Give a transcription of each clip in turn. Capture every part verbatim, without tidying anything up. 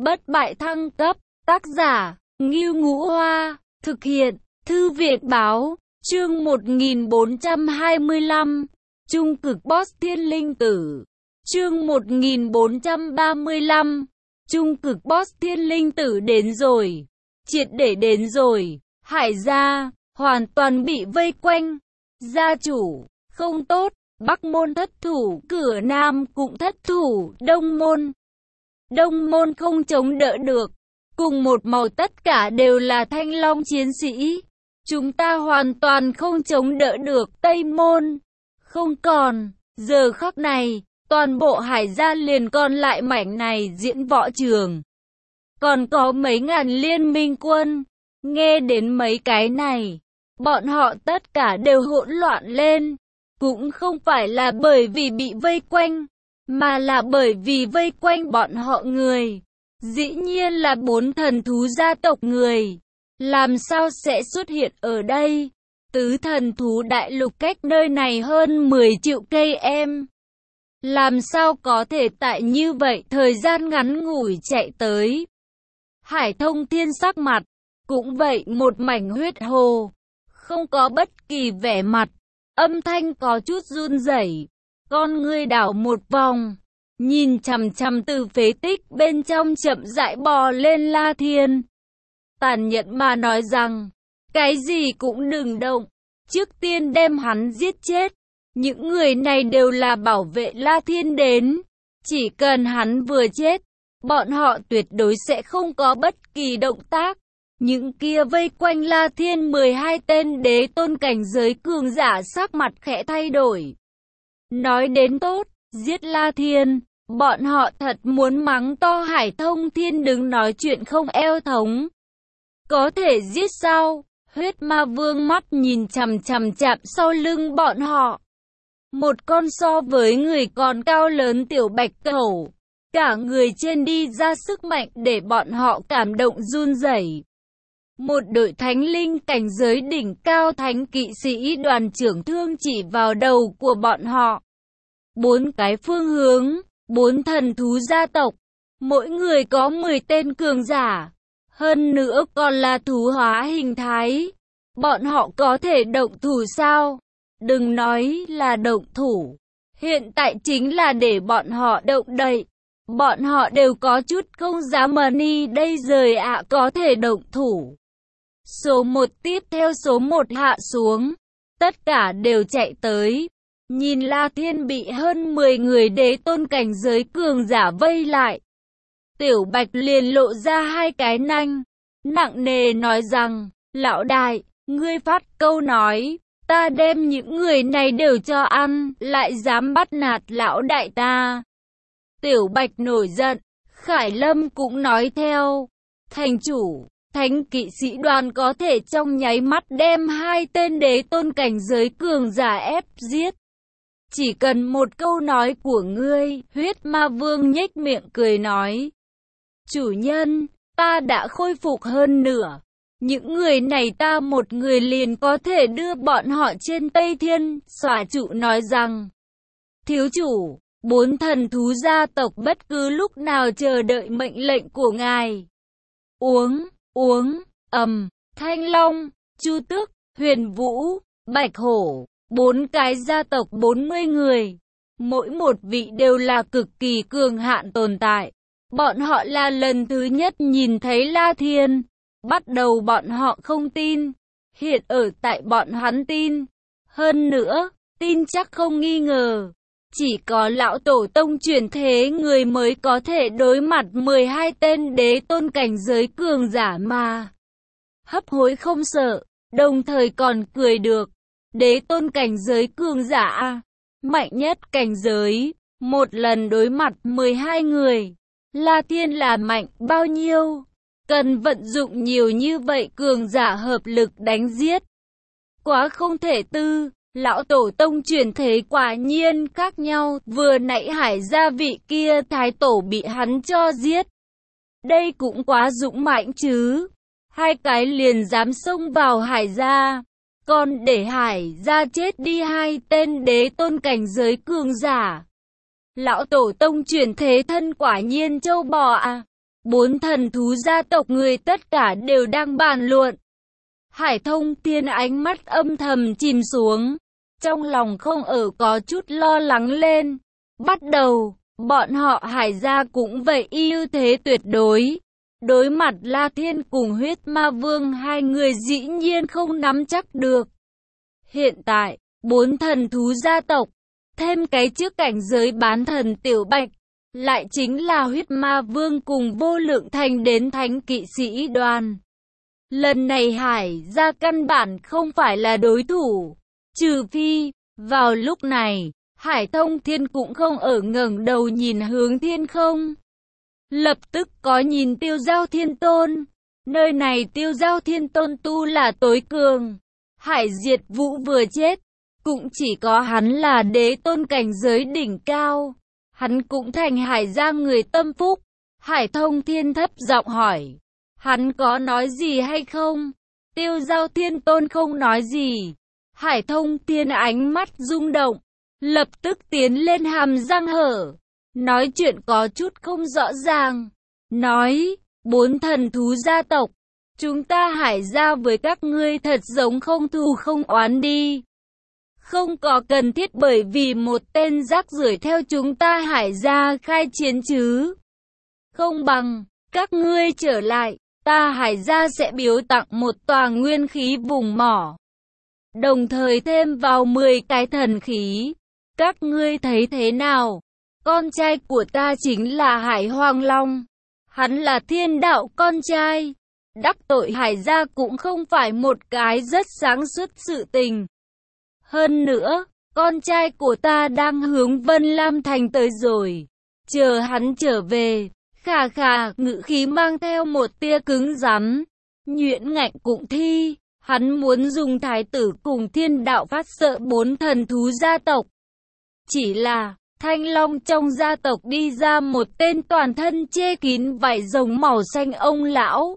Bất bại thăng cấp, tác giả, Ngưu Ngũ Hoa, thực hiện, Thư viện Báo, chương một nghìn bốn trăm hai mươi lăm, Trung cực boss Thiên Linh Tử, chương một nghìn bốn trăm ba mươi lăm, Trung cực boss Thiên Linh Tử đến rồi, triệt để đến rồi, Hải gia, hoàn toàn bị vây quanh, gia chủ, không tốt, Bắc môn thất thủ, cửa Nam cũng thất thủ, Đông môn. Đông môn không chống đỡ được, cùng một màu tất cả đều là thanh long chiến sĩ. Chúng ta hoàn toàn không chống đỡ được, Tây môn. Không còn, giờ khắc này, toàn bộ Hải gia liền còn lại mảnh này diễn võ trường. Còn có mấy ngàn liên minh quân, nghe đến mấy cái này, bọn họ tất cả đều hỗn loạn lên. Cũng không phải là bởi vì bị vây quanh, mà là bởi vì vây quanh bọn họ người. Dĩ nhiên là bốn thần thú gia tộc người. Làm sao sẽ xuất hiện ở đây? Tứ thần thú đại lục cách nơi này hơn mười triệu cây em. Làm sao có thể tại như vậy thời gian ngắn ngủi chạy tới? Hải Thông Thiên sắc mặt, cũng vậy một mảnh huyết hồ. Không có bất kỳ vẻ mặt, âm thanh có chút run rẩy. Con ngươi đảo một vòng, nhìn chằm chằm từ phế tích bên trong chậm rãi bò lên La Thiên. Tàn nhẫn mà nói rằng, cái gì cũng đừng động, trước tiên đem hắn giết chết. Những người này đều là bảo vệ La Thiên đến, chỉ cần hắn vừa chết, bọn họ tuyệt đối sẽ không có bất kỳ động tác. Những kia vây quanh La Thiên mười hai tên đế tôn cảnh giới cường giả sắc mặt khẽ thay đổi. Nói đến tốt, giết La Thiên, bọn họ thật muốn mắng to Hải Thông Thiên đứng nói chuyện không eo thống. Có thể giết sao? Huyết Ma Vương mắt nhìn chằm chằm chạm sau lưng bọn họ. Một con so với người còn cao lớn tiểu bạch cẩu, cả người trên đi ra sức mạnh để bọn họ cảm động run rẩy. Một đội thánh linh cảnh giới đỉnh cao thánh kỵ sĩ đoàn trưởng thương chỉ vào đầu của bọn họ. Bốn cái phương hướng, bốn thần thú gia tộc, mỗi người có mười tên cường giả, hơn nữa còn là thú hóa hình thái. Bọn họ có thể động thủ sao? Đừng nói là động thủ, hiện tại chính là để bọn họ động đậy. Bọn họ đều có chút không dám mờ ni đây rời ạ à, có thể động thủ. Số một tiếp theo số một hạ xuống, tất cả đều chạy tới. Nhìn La Thiên bị hơn mười người đế tôn cảnh giới cường giả vây lại. Tiểu Bạch liền lộ ra hai cái nanh, nặng nề nói rằng, lão đại, ngươi phát câu nói, ta đem những người này đều cho ăn, lại dám bắt nạt lão đại ta. Tiểu Bạch nổi giận, Khải Lâm cũng nói theo, thành chủ, thánh kỵ sĩ đoàn có thể trong nháy mắt đem hai tên đế tôn cảnh giới cường giả ép giết. Chỉ cần một câu nói của ngươi, Huyết Ma Vương nhếch miệng cười nói. Chủ nhân, ta đã khôi phục hơn nửa. Những người này ta một người liền có thể đưa bọn họ trên Tây Thiên. Xòa trụ nói rằng, thiếu chủ, bốn thần thú gia tộc bất cứ lúc nào chờ đợi mệnh lệnh của ngài. Uống, uống, ầm, Thanh Long, Chu Tước, Huyền Vũ, Bạch Hổ. Bốn cái gia tộc bốn mươi người, mỗi một vị đều là cực kỳ cường hạn tồn tại. Bọn họ là lần thứ nhất nhìn thấy La Thiên. Bắt đầu bọn họ không tin, hiện ở tại bọn hắn tin. Hơn nữa, tin chắc không nghi ngờ. Chỉ có lão tổ tông chuyển thế người mới có thể đối mặt mười hai tên đế tôn cảnh giới cường giả mà. Hấp hối không sợ, đồng thời còn cười được. Đế tôn cảnh giới cường giả, mạnh nhất cảnh giới, một lần đối mặt mười hai người. La Thiên là mạnh bao nhiêu? Cần vận dụng nhiều như vậy cường giả hợp lực đánh giết. Quá không thể tư, lão tổ tông chuyển thế quả nhiên khác nhau. Vừa nãy Hải gia vị kia thái tổ bị hắn cho giết. Đây cũng quá dũng mãnh chứ. Hai cái liền dám xông vào Hải gia. Còn để Hải gia chết đi hai tên đế tôn cảnh giới cường giả. Lão tổ tông chuyển thế thân quả nhiên châu bò à. Bốn thần thú gia tộc người tất cả đều đang bàn luận. Hải Thông Thiên ánh mắt âm thầm chìm xuống, trong lòng không ở có chút lo lắng lên. Bắt đầu, bọn họ Hải gia cũng vậy ưu thế tuyệt đối. Đối mặt La Thiên cùng Huyết Ma Vương, hai người dĩ nhiên không nắm chắc được. Hiện tại, bốn thần thú gia tộc, thêm cái trước cảnh giới bán thần Tiểu Bạch, lại chính là Huyết Ma Vương cùng Vô Lượng Thành đến thánh kỵ sĩ đoàn. Lần này Hải gia căn bản không phải là đối thủ, trừ phi, vào lúc này, Hải Thông Thiên cũng không ở ngẩng đầu nhìn hướng thiên không. Lập tức có nhìn Tiêu Giao Thiên Tôn, nơi này Tiêu Giao Thiên Tôn tu là tối cường. Hải Diệt Vũ vừa chết, cũng chỉ có hắn là đế tôn cảnh giới đỉnh cao. Hắn cũng thành Hải gia người tâm phúc. Hải Thông Thiên thấp giọng hỏi, hắn có nói gì hay không? Tiêu Giao Thiên Tôn không nói gì. Hải Thông Thiên ánh mắt rung động, lập tức tiến lên hàm răng hở, nói chuyện có chút không rõ ràng. Nói, bốn thần thú gia tộc, chúng ta Hải gia với các ngươi thật giống không thù không oán đi. Không có cần thiết bởi vì một tên rác rưởi theo chúng ta Hải gia khai chiến chứ. Không bằng, các ngươi trở lại, ta Hải gia sẽ biếu tặng một tòa nguyên khí vùng mỏ. Đồng thời thêm vào mười cái thần khí. Các ngươi thấy thế nào? Con trai của ta chính là Hải Hoàng Long. Hắn là thiên đạo con trai. Đắc tội Hải gia cũng không phải một cái rất sáng suốt sự tình. Hơn nữa, con trai của ta đang hướng Vân Lam Thành tới rồi. Chờ hắn trở về, khà khà, ngữ khí mang theo một tia cứng rắn. Nhuyễn Ngạnh cũng thi, hắn muốn dùng thái tử cùng thiên đạo phát sợ bốn thần thú gia tộc. Chỉ là, Thanh Long trong gia tộc đi ra một tên toàn thân che kín vảy rồng màu xanh ông lão.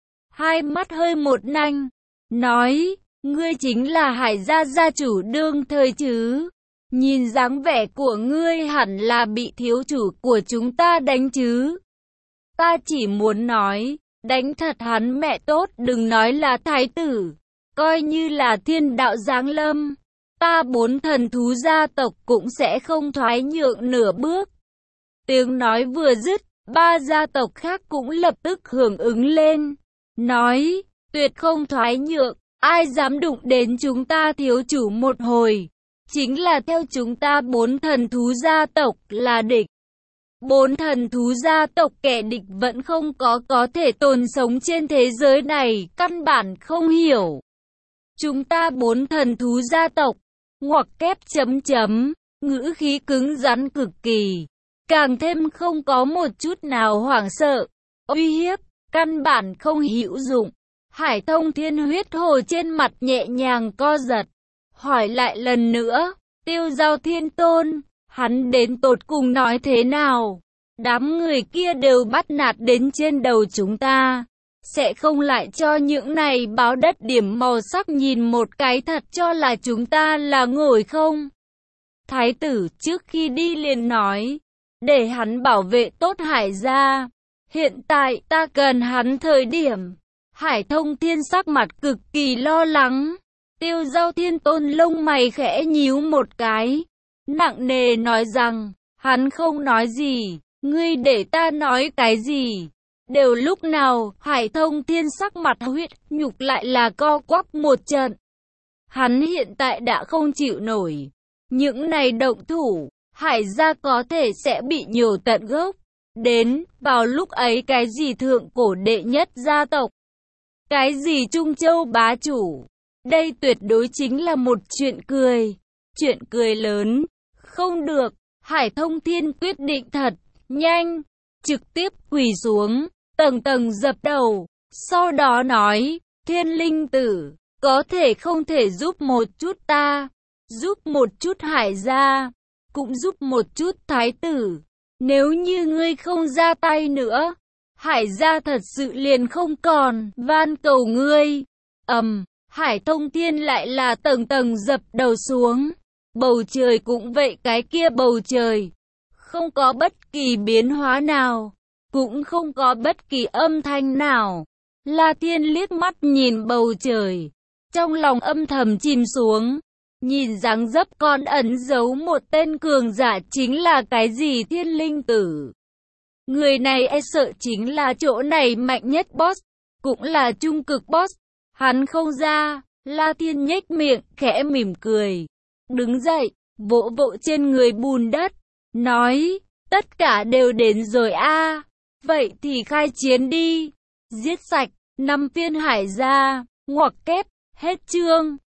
Hai mắt hơi một nanh, nói, ngươi chính là Hải gia gia chủ đương thời chứ? Nhìn dáng vẻ của ngươi hẳn là bị thiếu chủ của chúng ta đánh chứ? Ta chỉ muốn nói, đánh thật hắn mẹ tốt, đừng nói là thái tử, coi như là thiên đạo giáng lâm. Ta bốn thần thú gia tộc cũng sẽ không thoái nhượng nửa bước. Tiếng nói vừa dứt, ba gia tộc khác cũng lập tức hưởng ứng lên. Nói, tuyệt không thoái nhượng, ai dám đụng đến chúng ta thiếu chủ một hồi. Chính là theo chúng ta bốn thần thú gia tộc là địch. Bốn thần thú gia tộc kẻ địch vẫn không có có thể tồn sống trên thế giới này, căn bản không hiểu. Chúng ta bốn thần thú gia tộc, ngoặc kép chấm chấm, ngữ khí cứng rắn cực kỳ, càng thêm không có một chút nào hoảng sợ, uy hiếp, căn bản không hữu dụng. Hải Thông Thiên huyết hồ trên mặt nhẹ nhàng co giật, hỏi lại lần nữa, Tiêu Giao Thiên Tôn, hắn đến tột cùng nói thế nào? Đám người kia đều bắt nạt đến trên đầu chúng ta, sẽ không lại cho những này báo đất điểm màu sắc nhìn một cái thật cho là chúng ta là ngồi không? Thái tử trước khi đi liền nói, để hắn bảo vệ tốt Hải gia. Hiện tại ta cần hắn thời điểm. Hải Thông Thiên sắc mặt cực kỳ lo lắng. Tiêu Giao Thiên Tôn lông mày khẽ nhíu một cái, nặng nề nói rằng, hắn không nói gì, ngươi để ta nói cái gì? Đều lúc nào, Hải Thông Thiên sắc mặt huyết nhục lại là co quắp một trận. Hắn hiện tại đã không chịu nổi. Những này động thủ, Hải gia có thể sẽ bị nhổ tận gốc. Đến, vào lúc ấy cái gì thượng cổ đệ nhất gia tộc, cái gì Trung Châu bá chủ, đây tuyệt đối chính là một chuyện cười. Chuyện cười lớn, không được, Hải Thông Thiên quyết định thật, nhanh, trực tiếp quỳ xuống, tầng tầng dập đầu, sau đó nói, Thiên Linh Tử, có thể không thể giúp một chút ta, giúp một chút Hải gia, cũng giúp một chút Thái tử, nếu như ngươi không ra tay nữa, Hải gia thật sự liền không còn, van cầu ngươi. Ầm, um, Hải Thông Thiên lại là tầng tầng dập đầu xuống, bầu trời cũng vậy, cái kia bầu trời, không có bất kỳ biến hóa nào, cũng không có bất kỳ âm thanh nào. La Thiên liếc mắt nhìn bầu trời, trong lòng âm thầm chìm xuống. Nhìn dáng dấp con ẩn giấu một tên cường giả chính là cái gì Thiên Linh Tử. Người này e sợ chính là chỗ này mạnh nhất boss, cũng là trung cực boss. Hắn không ra, La Thiên nhếch miệng, khẽ mỉm cười. Đứng dậy, vỗ vỗ trên người bùn đất, nói, tất cả đều đến rồi a, vậy thì khai chiến đi. Giết sạch, năm viên hải gia, ngoặc kép, hết chương.